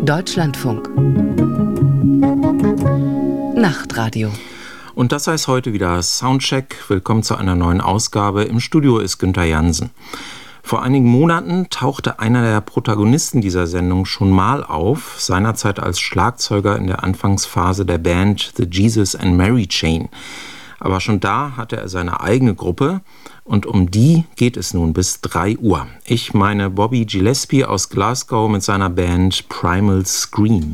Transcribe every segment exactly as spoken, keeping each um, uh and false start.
Deutschlandfunk. Nachtradio. Und das heißt heute wieder Soundcheck. Willkommen zu einer neuen Ausgabe. Im Studio ist Günther Jansen. Vor einigen Monaten tauchte einer der Protagonisten dieser Sendung schon mal auf, seinerzeit als Schlagzeuger in der Anfangsphase der Band The Jesus and Mary Chain. Aber schon da hatte er seine eigene Gruppe und um die geht es nun bis drei Uhr. Ich meine Bobby Gillespie aus Glasgow mit seiner Band Primal Scream.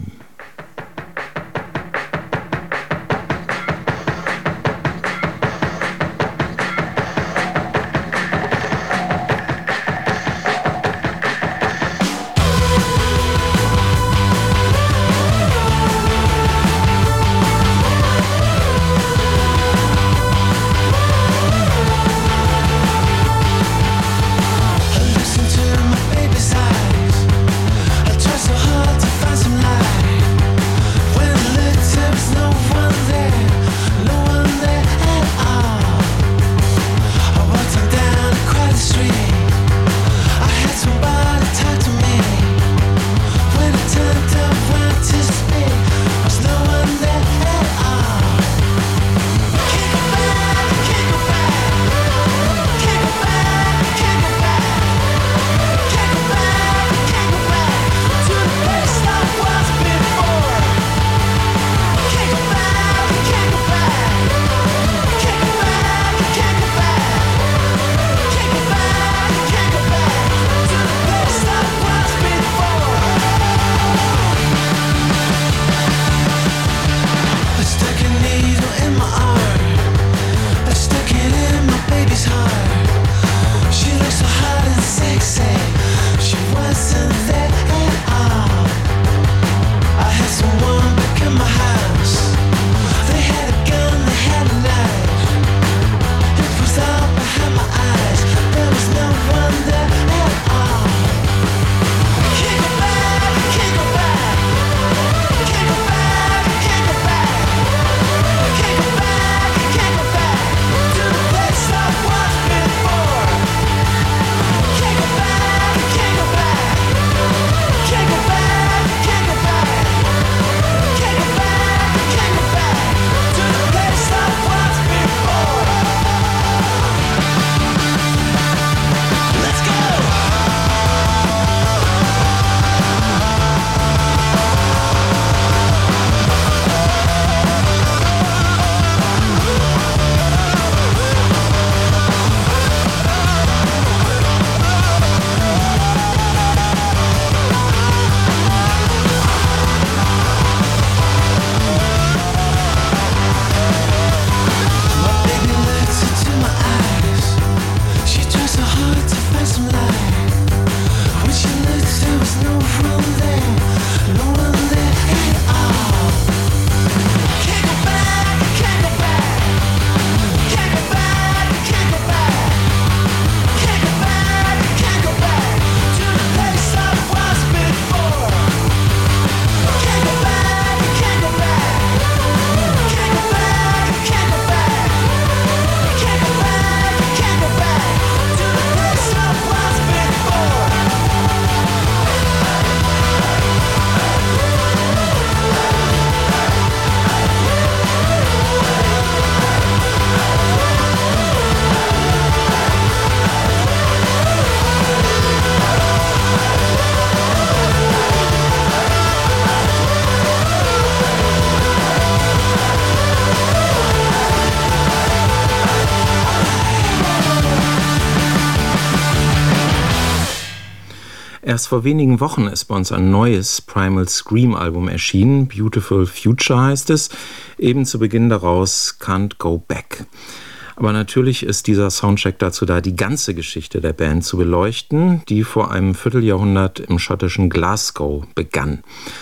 Erst vor wenigen Wochen ist bei uns ein neues Primal Scream Album erschienen. Beautiful Future heißt es. Eben zu Beginn daraus Can't Go Back. Aber natürlich ist dieser Soundcheck dazu da, die ganze Geschichte der Band zu beleuchten, die vor einem Vierteljahrhundert im schottischen Glasgow begann.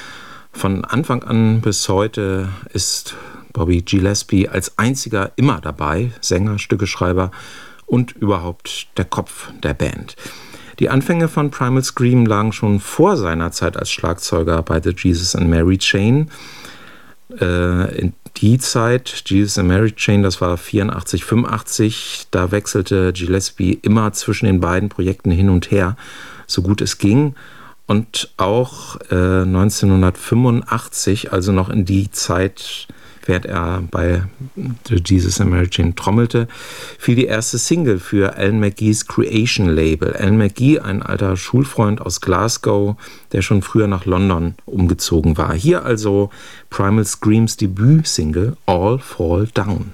Von Anfang an bis heute ist Bobby Gillespie als einziger immer dabei, Sänger, Stückeschreiber und überhaupt der Kopf der Band. Die Anfänge von Primal Scream lagen schon vor seiner Zeit als Schlagzeuger bei The Jesus and Mary Chain. Äh, in die Zeit, Jesus and Mary Chain, das war vierundachtzig, fünfundachtzig, da wechselte Gillespie immer zwischen den beiden Projekten hin und her, so gut es ging. Und auch äh, neunzehnhundertfünfundachtzig, also noch in die Zeit, während er bei The Jesus and Mary Chain trommelte, fiel die erste Single für Alan McGee's Creation Label. Alan McGee, ein alter Schulfreund aus Glasgow, der schon früher nach London umgezogen war. Hier also Primal Screams Debüt-Single All Fall Down.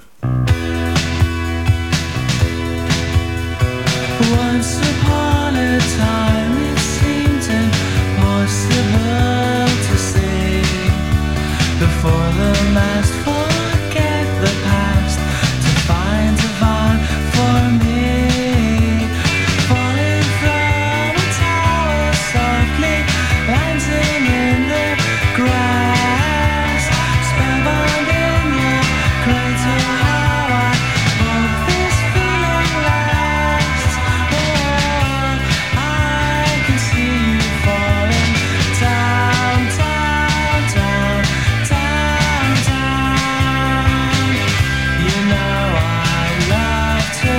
Once upon a time it seemed impossible to say. Before the mast, forget the past to find divine for me. Falling from a tower softly, landing in the grass. Spellbound in your cradle, how I hope this feeling lasts. Oh, I can see you falling down, down, down, down, down. You know I love to.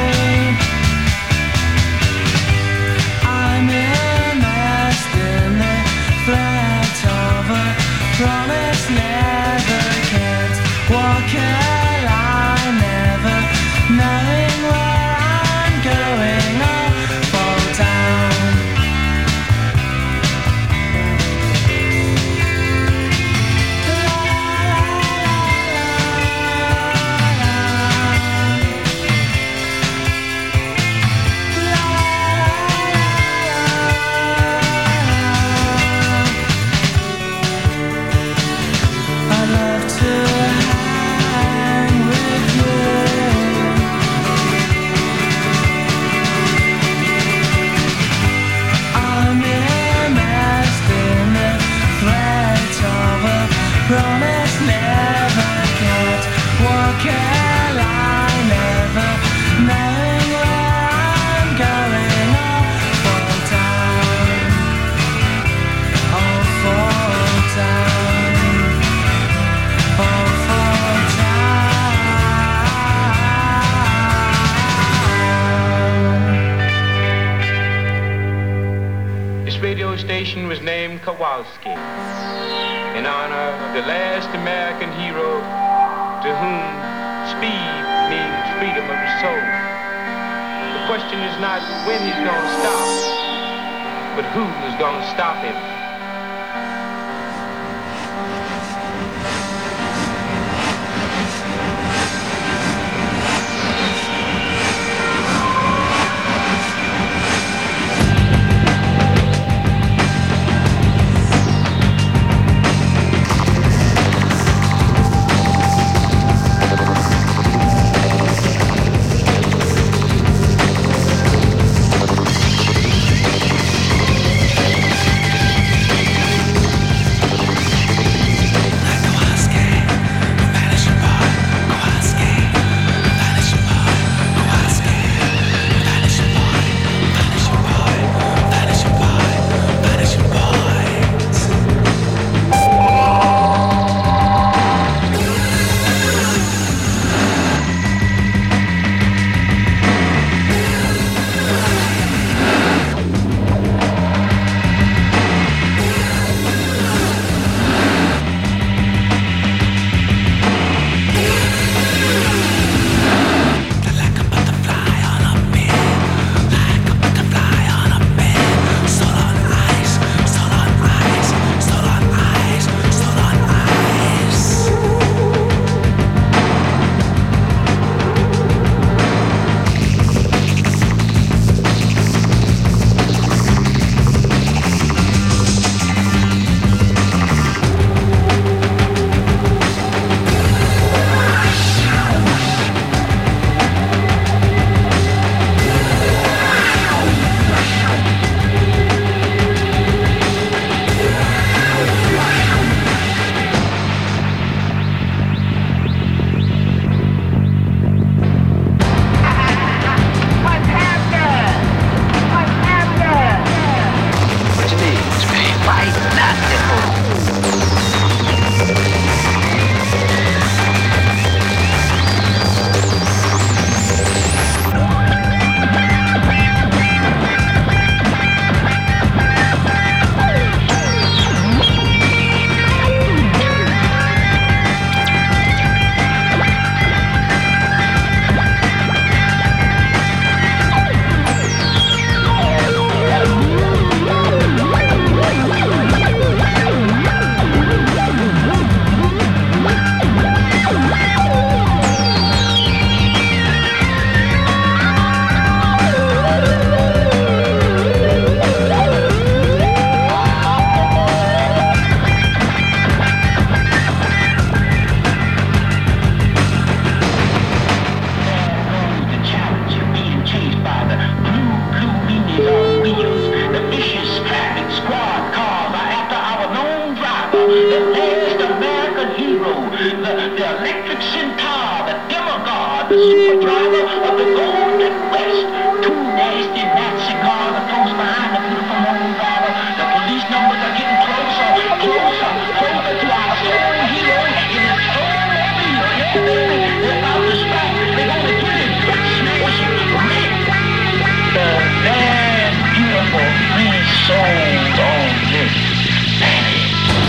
I'm immersed in the threat of a promise, never can't walk a line, never knowing where I'm going. I'll fall down. I love to hang with you. I'm immersed in the threat of a promise, never can't walk a line, never knowing where I'm going. I'll fall down, I'll fall down, I'll fall down. This radio station was named Kowalski in honor of the last American hero to whom speed means freedom of the soul. The question is not when he's going to stop, but who is going to stop him. the last American hero, the, the electric centaur, the demigod, the super driver of the Golden West. Two nasty Nazi cars are close behind the beautiful lone driver. The police numbers are getting closer, closer, closer to our stolen hero in his soul-mobile. Yeah, baby, they're about to strike. They're gonna get him, smash him, rip. The last beautiful free souls on this planet.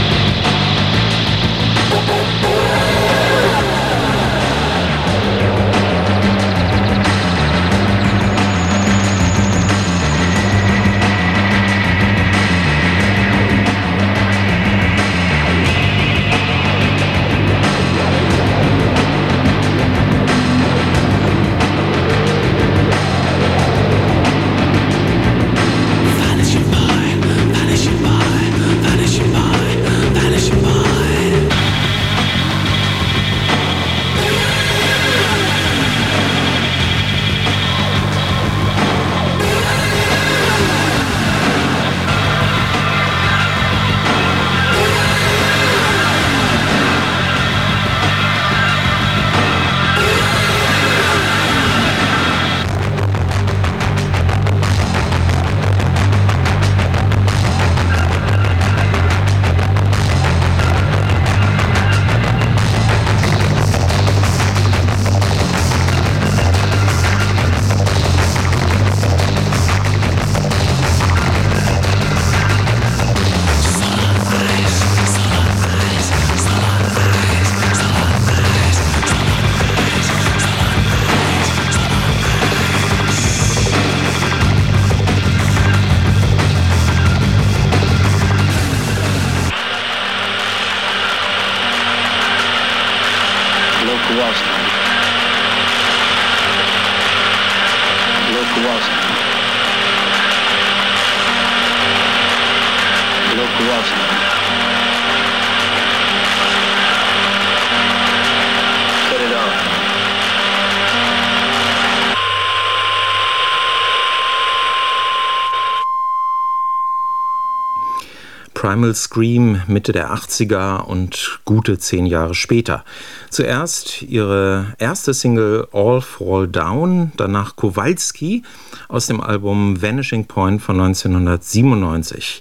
Primal Scream Mitte der achtziger und gute zehn Jahre später. Zuerst ihre erste Single All Fall Down, danach Kowalski aus dem Album Vanishing Point von neunzehnhundertsiebenundneunzig.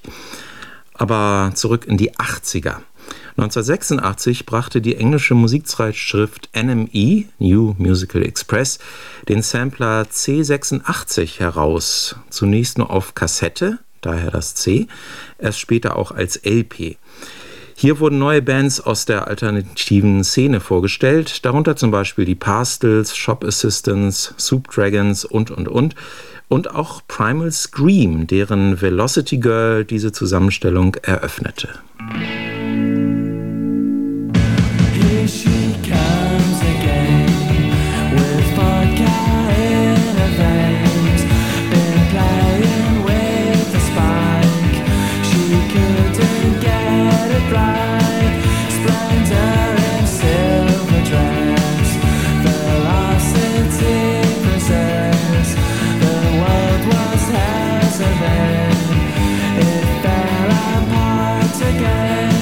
Aber zurück in die achtziger. neunzehnhundertsechsundachtzig brachte die englische Musikzeitschrift N M E, New Musical Express, den Sampler C sechsundachtzig heraus. Zunächst nur auf Kassette, daher das C, erst später auch als L P. Hier wurden neue Bands aus der alternativen Szene vorgestellt, darunter zum Beispiel die Pastels, Shop Assistants, Soup Dragons und, und, und. Und auch Primal Scream, deren Velocity Girl diese Zusammenstellung eröffnete. Here she comes again with vodka in her veins. Been playing with the spike. She couldn't get it right. Splendor in silver dress. Velocity possess. The world was hers and then it fell apart again.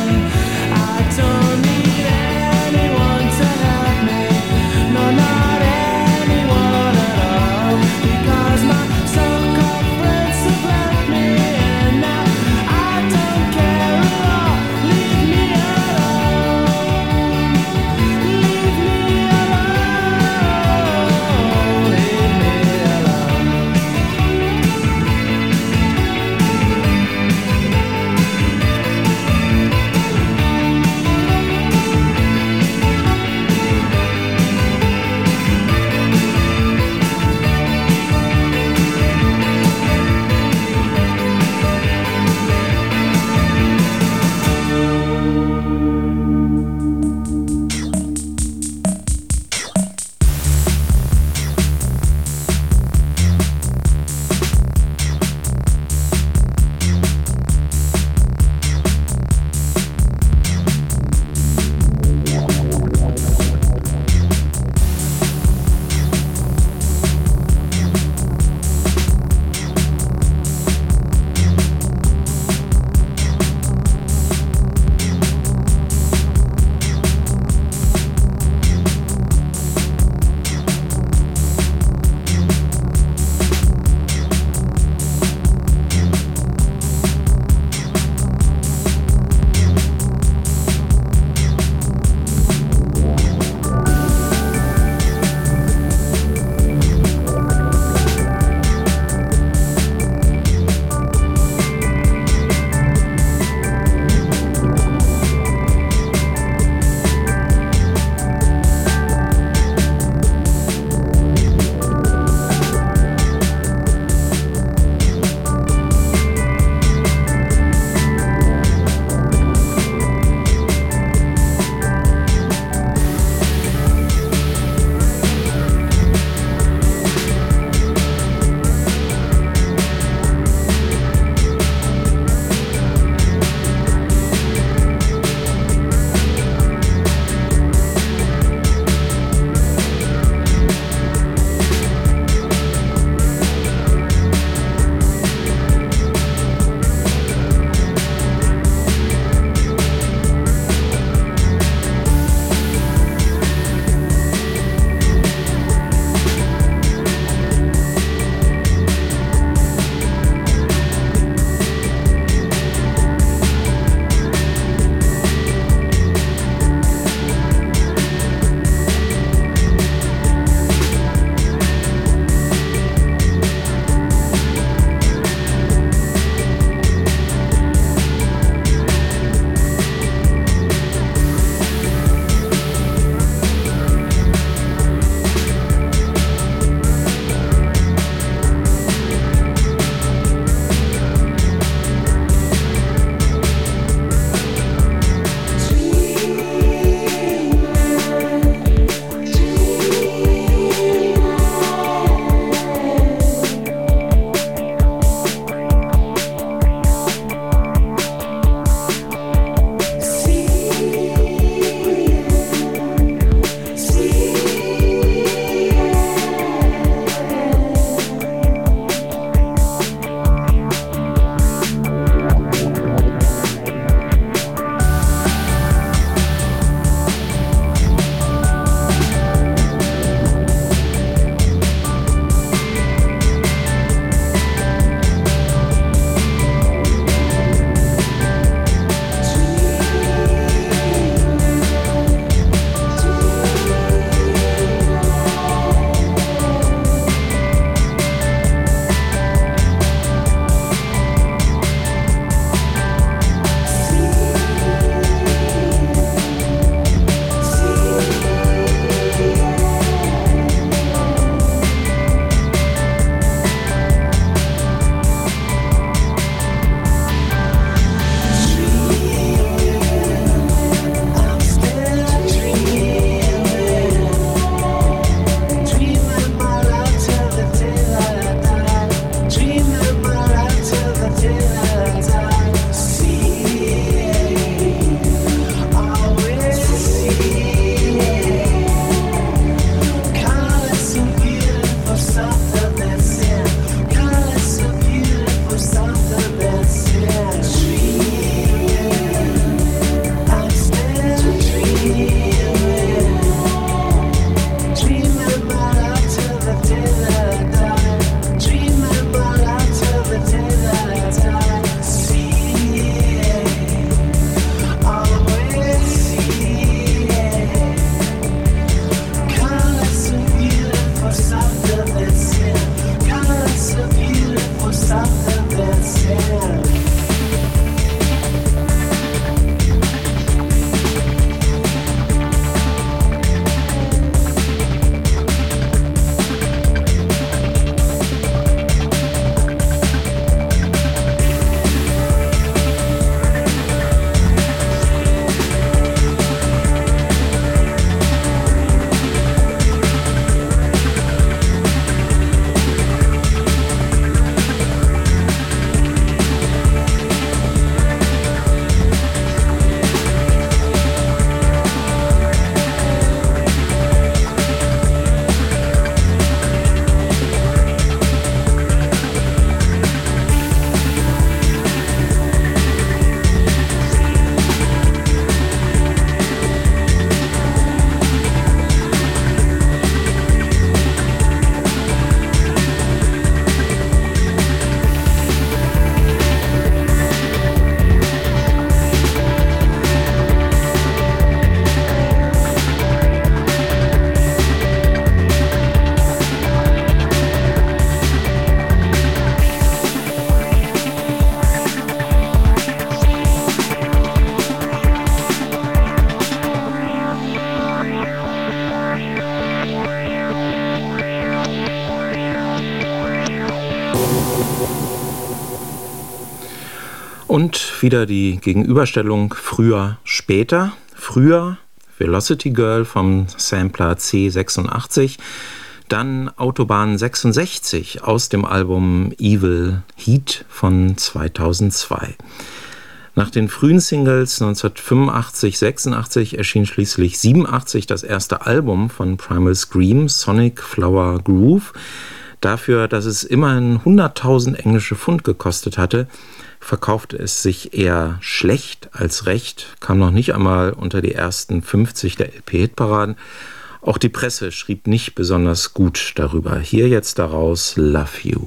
Und wieder die Gegenüberstellung früher, später. Früher Velocity Girl vom Sampler C sechsundachtzig, dann Autobahn sechsundsechzig aus dem Album Evil Heat von zweitausendzwei. Nach den frühen Singles neunzehnhundertfünfundachtzig, sechsundachtzig erschien schließlich siebenundachtzig das erste Album von Primal Scream, Sonic Flower Groove. Dafür, dass es immerhin hunderttausend englische Pfund gekostet hatte, verkaufte es sich eher schlecht als recht, kam noch nicht einmal unter die ersten fünfzig der L P-Hitparaden. Auch die Presse schrieb nicht besonders gut darüber. Hier jetzt daraus Love You.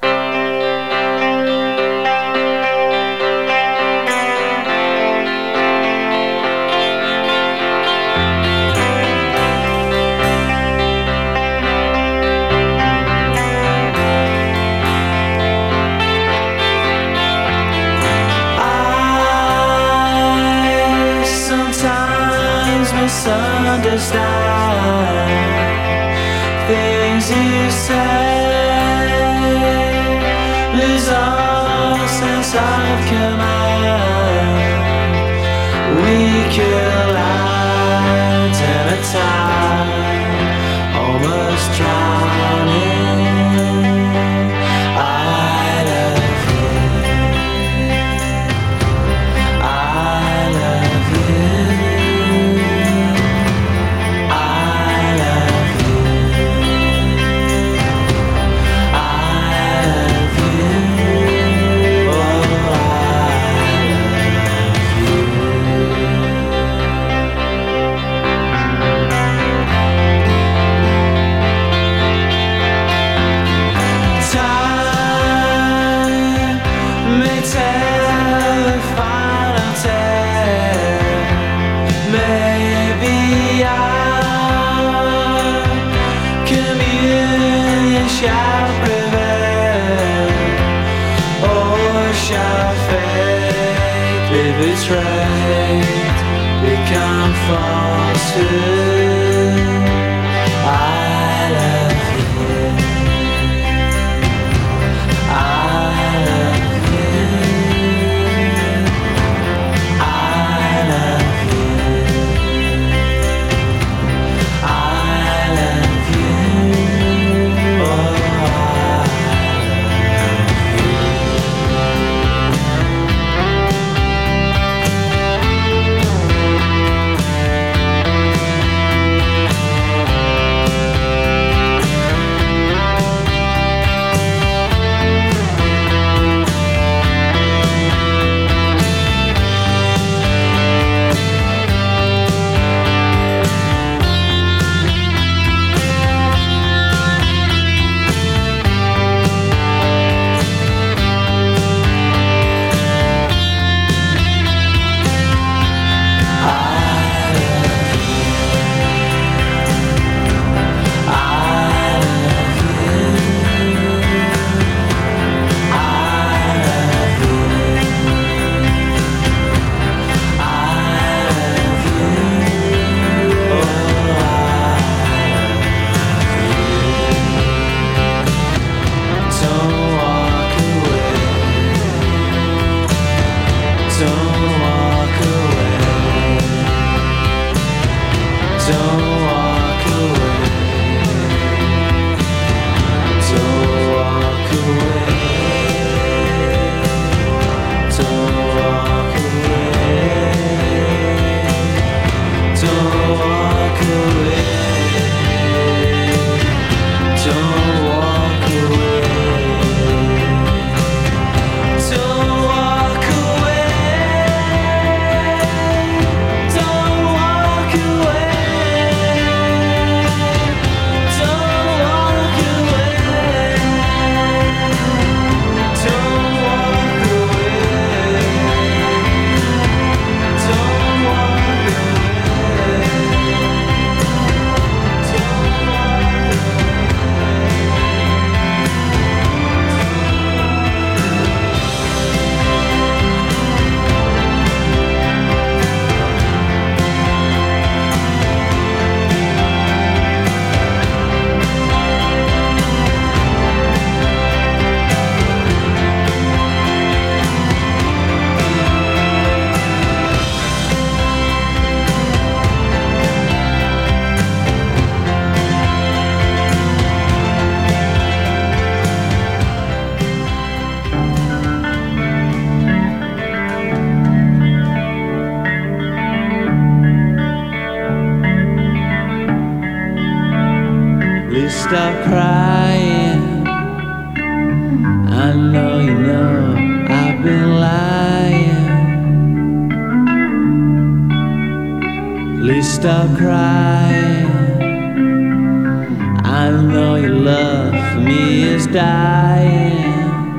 Misunderstand things you say, lose all sense of command. We kill out in a time, almost drowning. I love you, I love you. Betrayed, become falsehood. I love you, I love you, I love you, I love you, oh, I love you. stop crying. I know you know I've been lying. Please stop crying. I know your love for me is dying.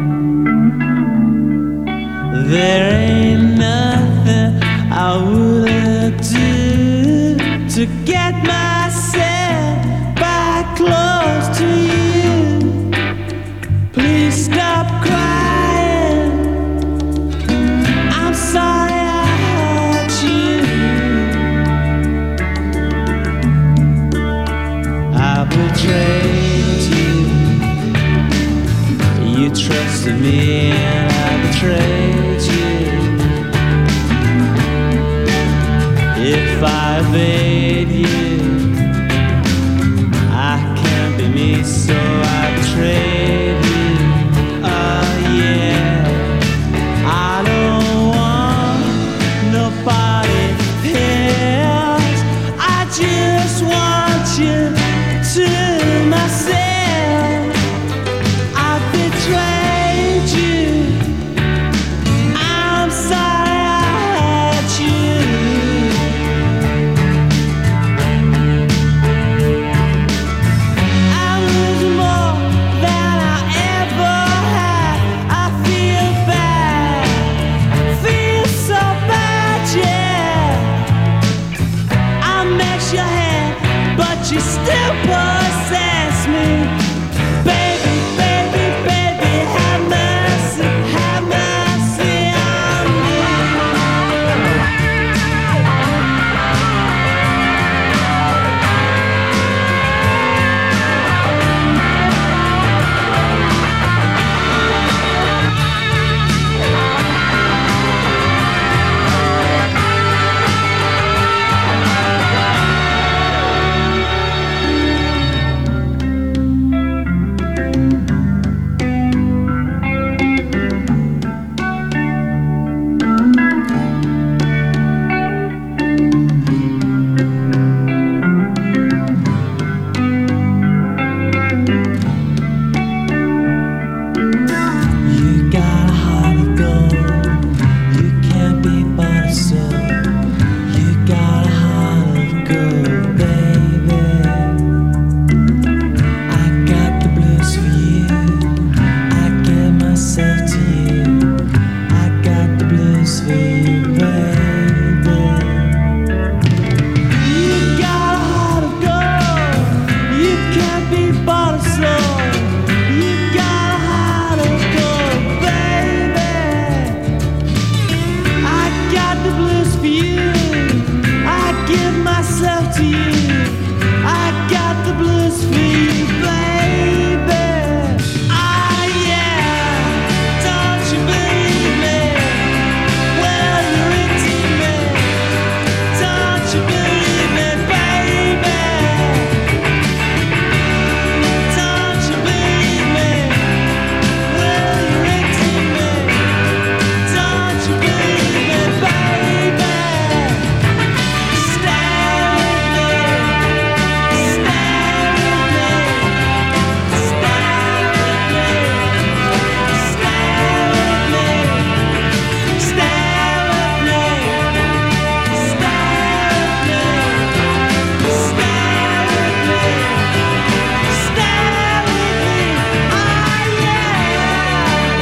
There ain't nothing I wouldn't do to get myself back close to you. Please stop crying. I'm sorry I hurt you. I betrayed you. You trusted me and I betrayed you. If I evade you, I can't be me, so I betrayed you. Oh yeah, I don't want nobody else. I just want you to myself. I betrayed you. I'm sorry I hurt you. I'm losing more than I ever had. I feel bad, feel so bad, yeah. I mess your head, but you still possess me. Baby, baby, baby, have mercy, have mercy on me. You got a heart of gold. You can't be bought or sold. You got a heart of gold, baby. I got the blues for you. I give myself to you. I got the blues for you, baby. You got a heart of gold. You can't be bought or sold. You got a heart of gold, baby. I got the blues for you. I give myself to you. I got the blues for you, baby. Ah, yeah. Don't you believe me? Well, you're into me. Don't you believe me, baby? Don't you believe me? Well, you're into me. Don't you believe me, baby? Stay with me. Stay with me. Stay with me. Stay with me. Stay with me. Stay with me. Stay with me. Stay with me. Ah, yeah.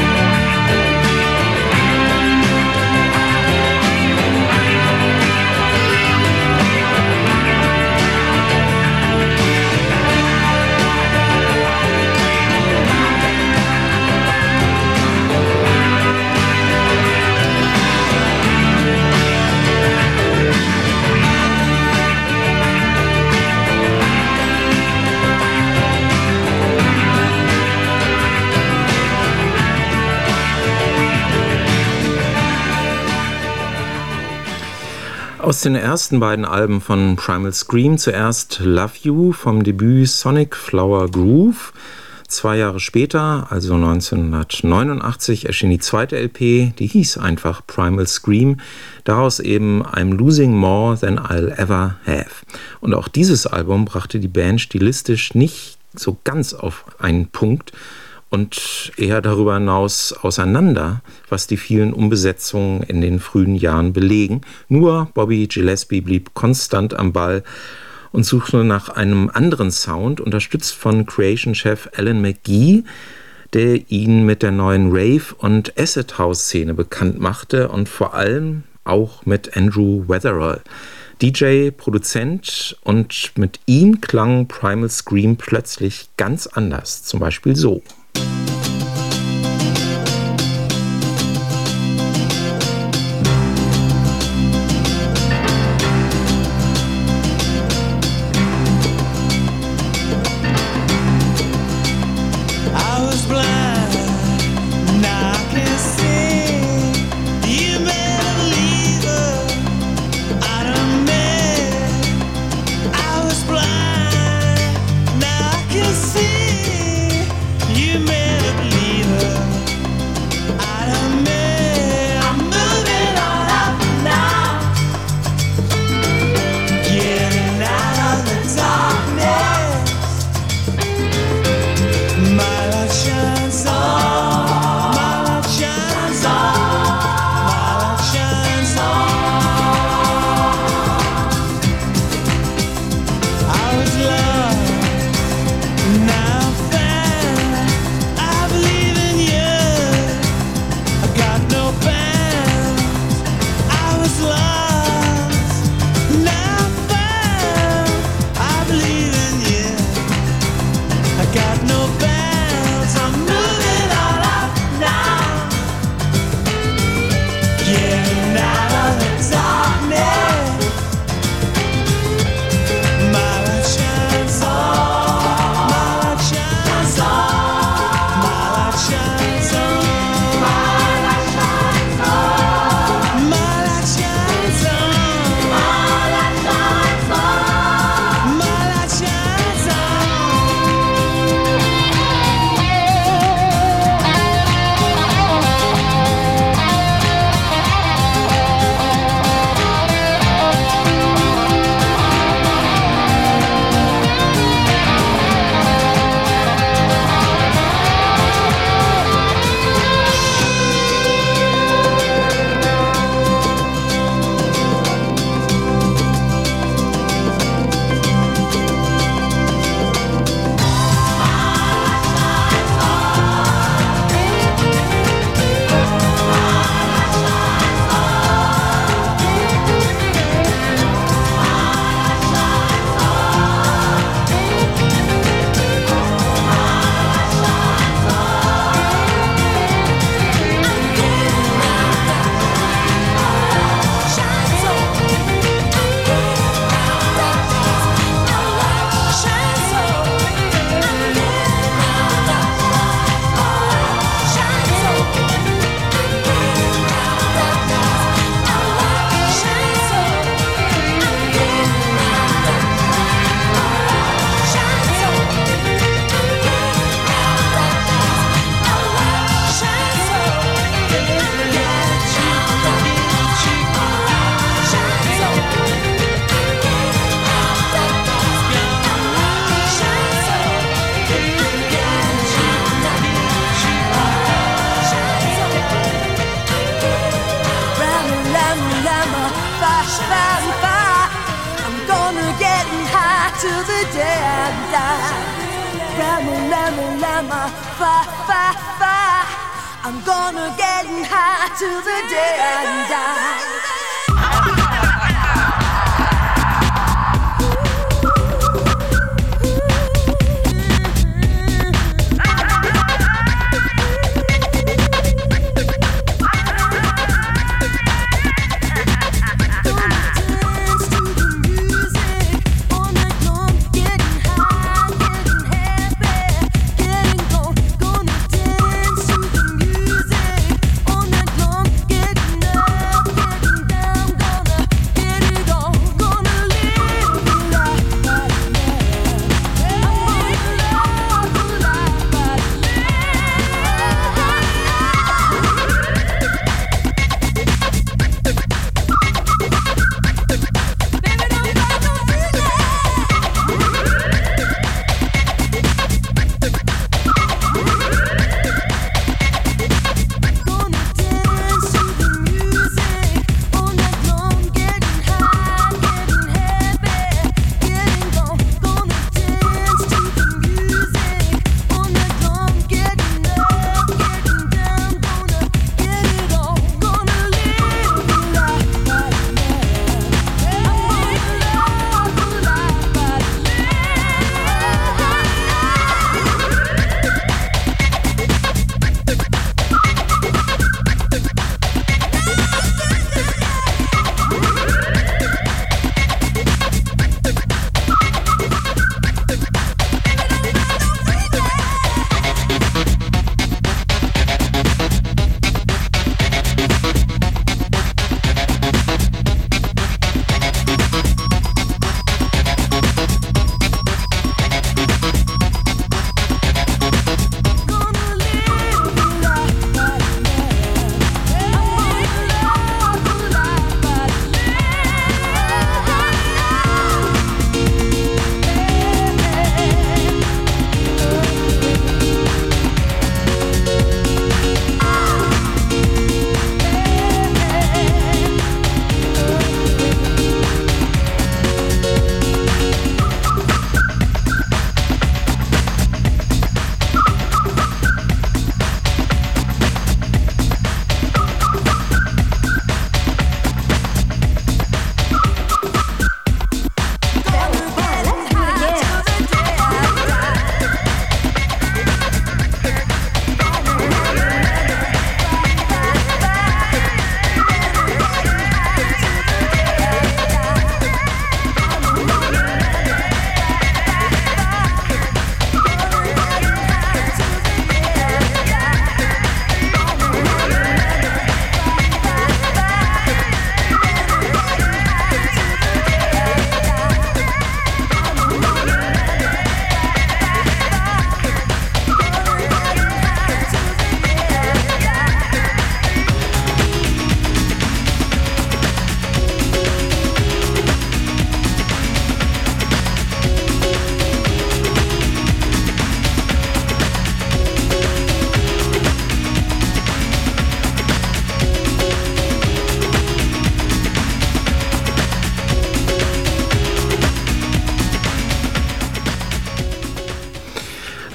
Aus den ersten beiden Alben von Primal Scream zuerst Love You vom Debüt Sonic Flower Groove. Zwei Jahre später, also neunzehnhundertneunundachtzig, erschien die zweite L P, die hieß einfach Primal Scream. Daraus eben I'm Losing More Than I'll Ever Have. Und auch dieses Album brachte die Band stilistisch nicht so ganz auf einen Punkt und eher darüber hinaus auseinander, was die vielen Umbesetzungen in den frühen Jahren belegen. Nur Bobby Gillespie blieb konstant am Ball und suchte nach einem anderen Sound, unterstützt von Creation-Chef Alan McGee, der ihn mit der neuen Rave- und Acid-House-Szene bekannt machte und vor allem auch mit Andrew Weatherall. D J, Produzent, und mit ihm klang Primal Scream plötzlich ganz anders, zum Beispiel so. I'm gonna get high till the day I die. Getting up, getting down.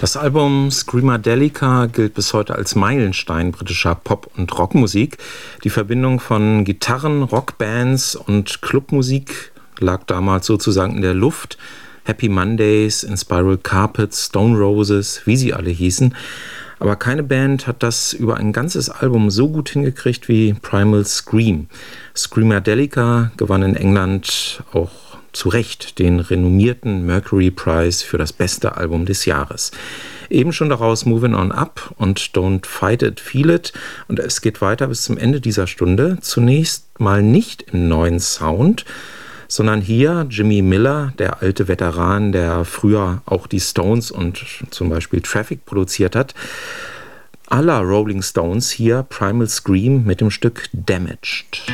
Das Album Screamadelica gilt bis heute als Meilenstein britischer Pop- und Rockmusik. Die Verbindung von Gitarren, Rockbands und Clubmusik lag damals sozusagen in der Luft. Happy Mondays, Inspiral Carpets, Stone Roses, wie sie alle hießen. Aber keine Band hat das über ein ganzes Album so gut hingekriegt wie Primal Scream. Screamadelica gewann in England auch zu Recht den renommierten Mercury Prize für das beste Album des Jahres. Eben schon daraus Moving On Up und Don't Fight It, Feel It. Und es geht weiter bis zum Ende dieser Stunde. Zunächst mal nicht im neuen Sound, sondern hier Jimmy Miller, der alte Veteran, der früher auch die Stones und zum Beispiel Traffic produziert hat. À la Rolling Stones hier Primal Scream mit dem Stück Damaged.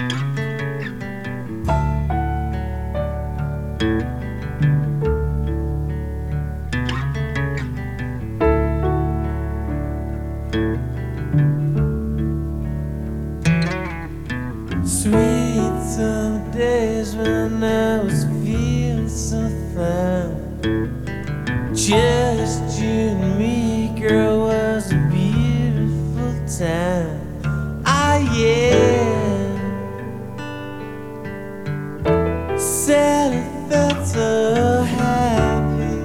Sweet some days when I was feeling so fine. Just you and me, girl, was a beautiful time. Ah, yeah. Said I felt so happy.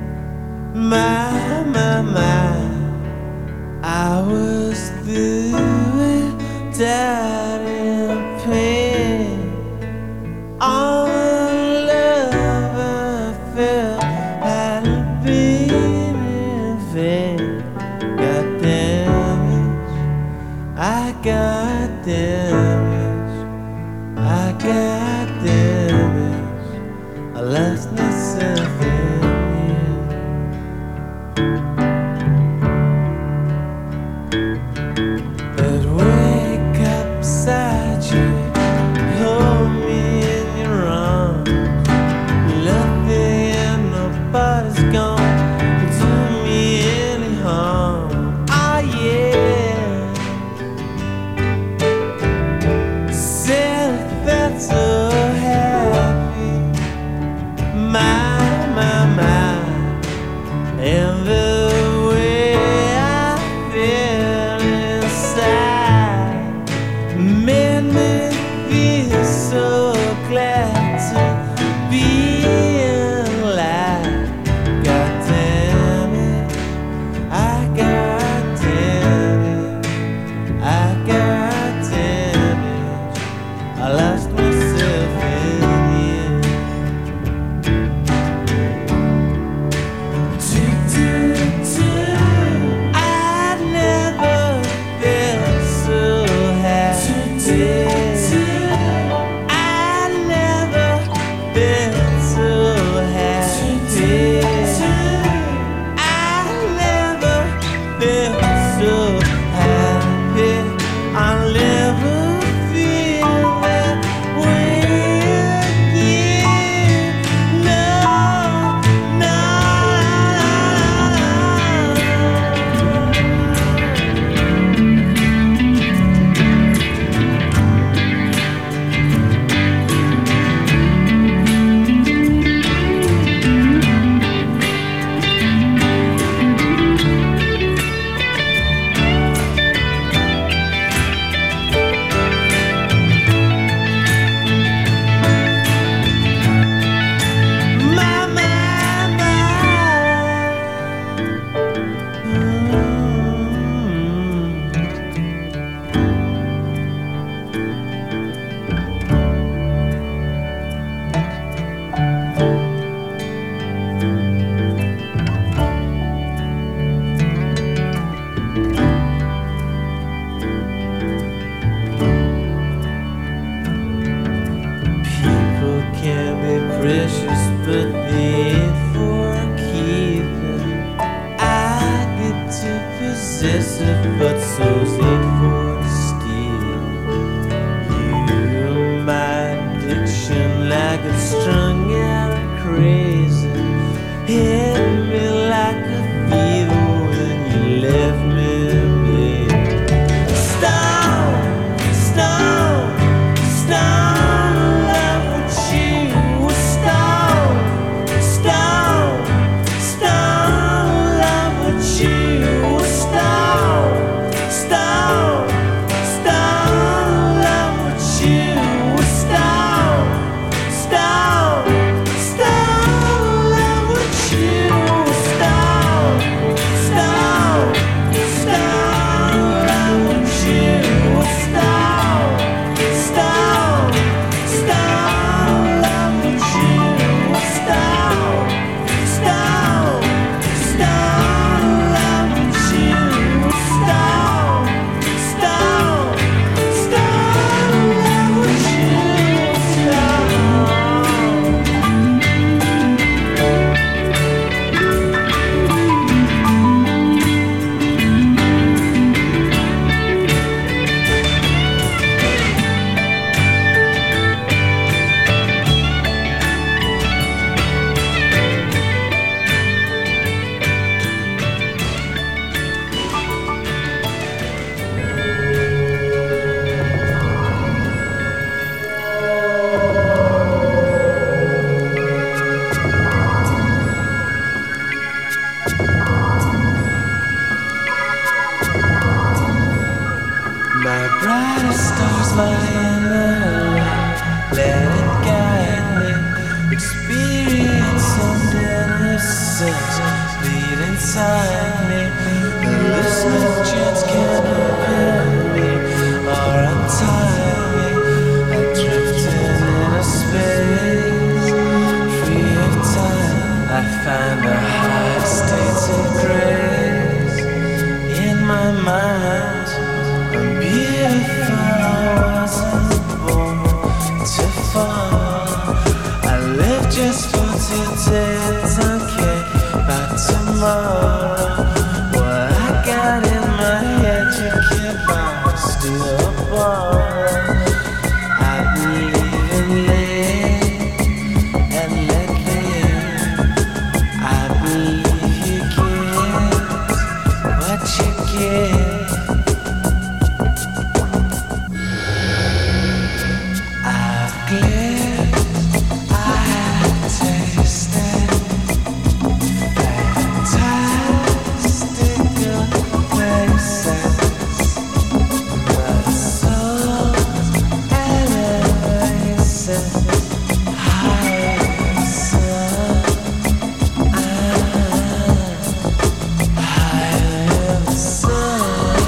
My, my, my. I was through it, died in pain. All the love I felt hadn't been in vain. Got damaged, I got damaged, I got damaged. I lost myself in you. But wake up beside you, hold me in your arms. Nothing and nobody's gonna do me any harm. Ah, yeah. Said I felt so happy. My, my, my. And the way I feel inside made me feel so glad to be alive. God damn it, I got damn it, I got damn it, I lost myself in you. Do, do, do. I never felt so happy. I never felt so happy. I never felt so happy. I'll never feel that way again. No, no. My, my, People can be precious, but they ain't for keeping. I get too possessive, but so's it for stealing. You're my addiction, like a strung out crazy. Hit me like a fever when you left me, babe. Stone, stone, stone, love with you, stone. inside me. The listener's chance can open me or untie me. I drifted in a space free of time. I find a high state of grace in my mind. I'm beautiful, I wasn't born to fall. I live just for today, don't care about tomorrow. What I got in my head, you can't buy, steal a ball. I believe in live and let live. I believe you get what you get. I've glared, I have tasted fantastic places. My soul elevates higher sun. Higher sun.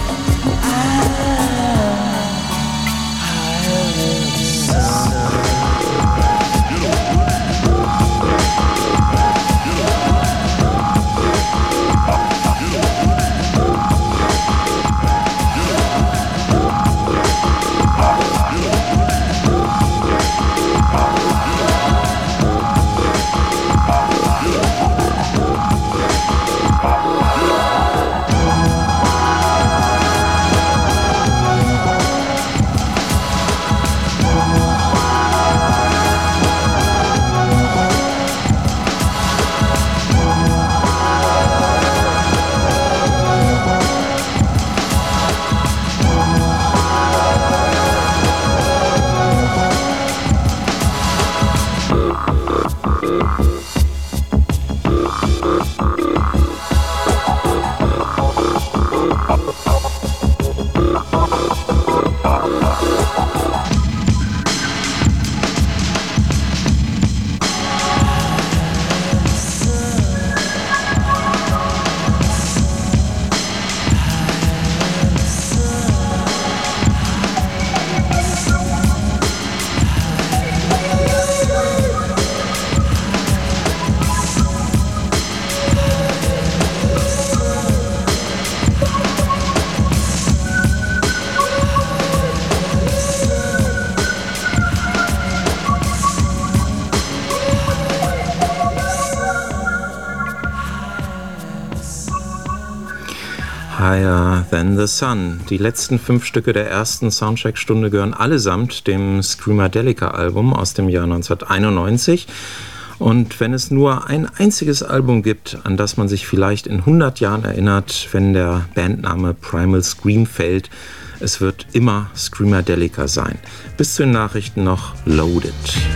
Higher Than the Sun. Die letzten fünf Stücke der ersten Soundcheck-Stunde gehören allesamt dem Screamadelica-Album aus dem Jahr neunzehnhunderteinundneunzig. Und wenn es nur ein einziges Album gibt, an das man sich vielleicht in hundert Jahren erinnert, wenn der Bandname Primal Scream fällt, es wird immer Screamadelica sein. Bis zu den Nachrichten noch Loaded.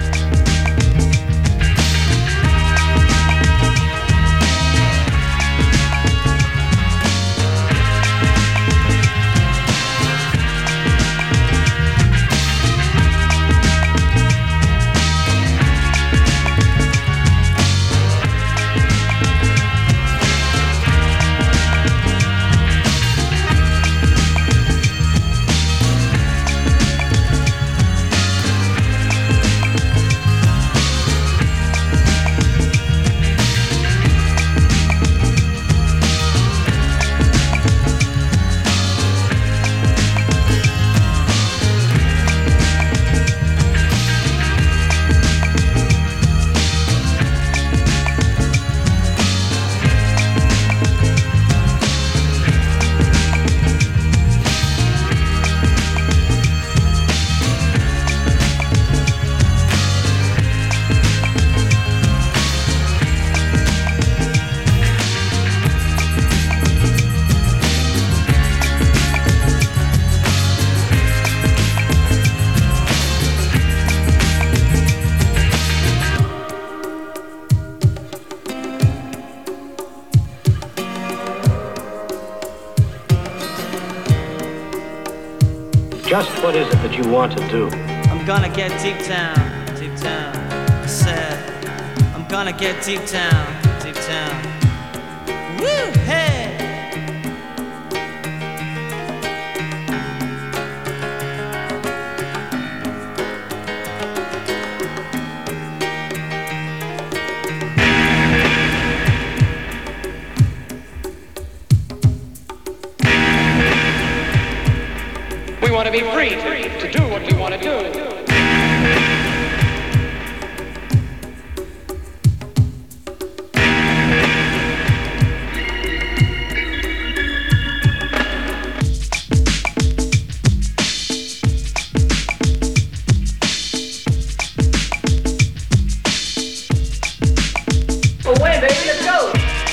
Just what is it that you want to do? I'm gonna get deep down, deep down. I said, I'm gonna get deep down, deep down. Woo, hey. We want to be free to, to do what we want to do. Away, baby, let's go.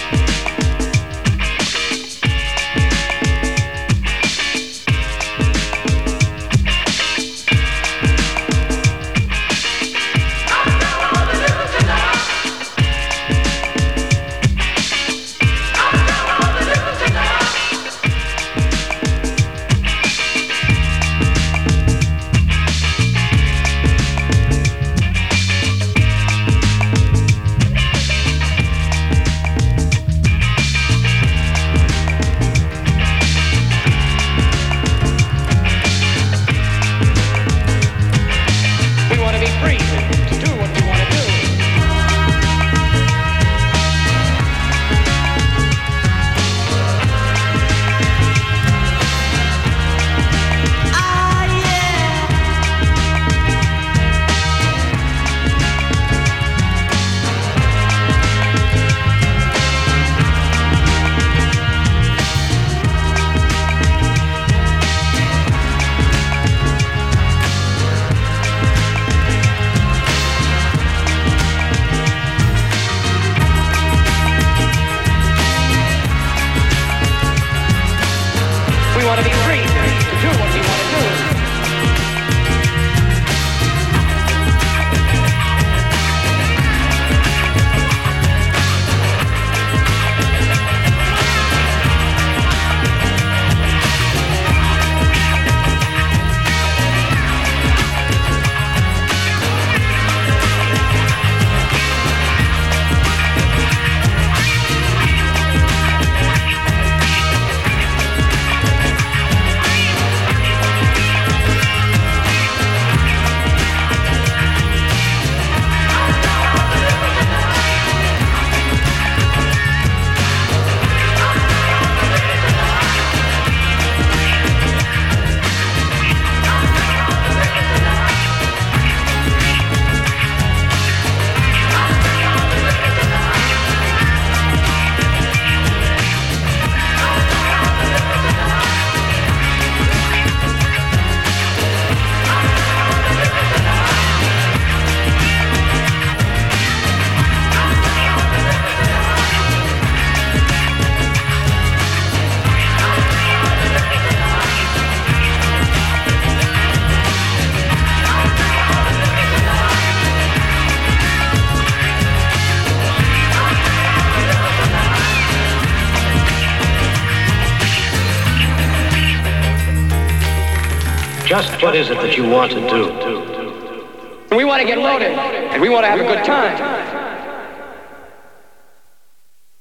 Just what is it that you want to do? We want to get loaded, and we want to have a good time.